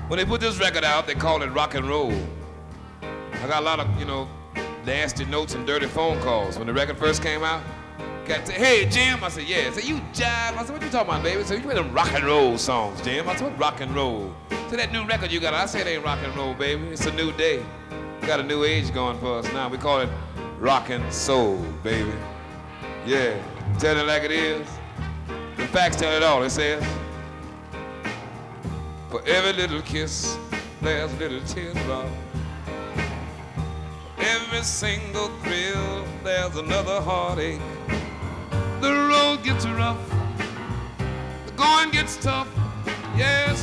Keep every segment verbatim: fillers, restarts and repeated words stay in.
When they put this record out, they call it rock and roll. I got a lot of, you know, nasty notes and dirty phone calls. When the record first came out, got to, hey, Jim. I said, yeah. I said, you jive. I said, what you talking about, baby? I said, you play them rock and roll songs, Jim. I said, what rock and roll? To that new record you got. I said, it ain't rock and roll, baby. It's a new day. We got a new age going for us now. We call it rock and soul, baby. Yeah. Tell it like it is. The facts tell it all. It says, for every little kiss, there's a little teardrop. Every single thrill, there's another heartache. The road gets rough, the going gets tough. Yes,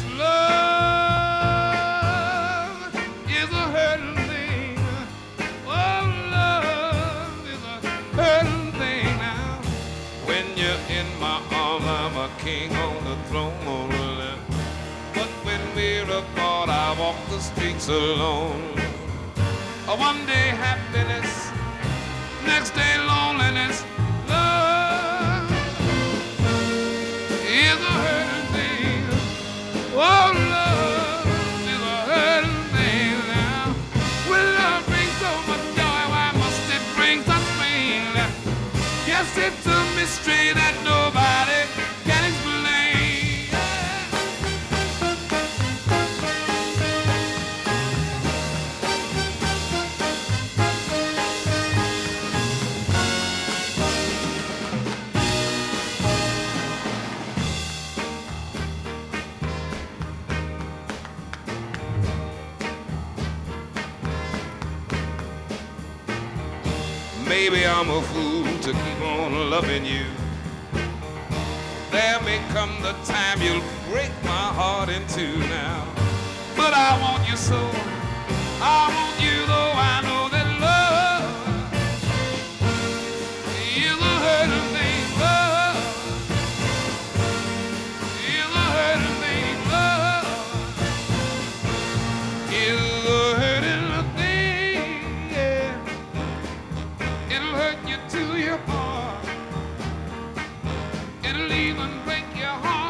love is a hurting thing. Oh, love is a hurting thing now. When you're in my arms, I'm a king on the throne. But when we're apart, I walk the streets alone. One day happiness, next day loneliness. Love is a hurting thing. Oh, love is a hurting thing now. Will love bring so much joy? Why must it bring such pain? Yes, it's a mystery that nobody can explain. Maybe I'm a fool to keep on loving you. There may come the time you'll break my heart in two now. But I want you so, I want you though I know that love is a hurting thing. Love is a hurting thing. Love is a hurting thing, yeah. It'll hurt you to your heart. It'll even break your heart.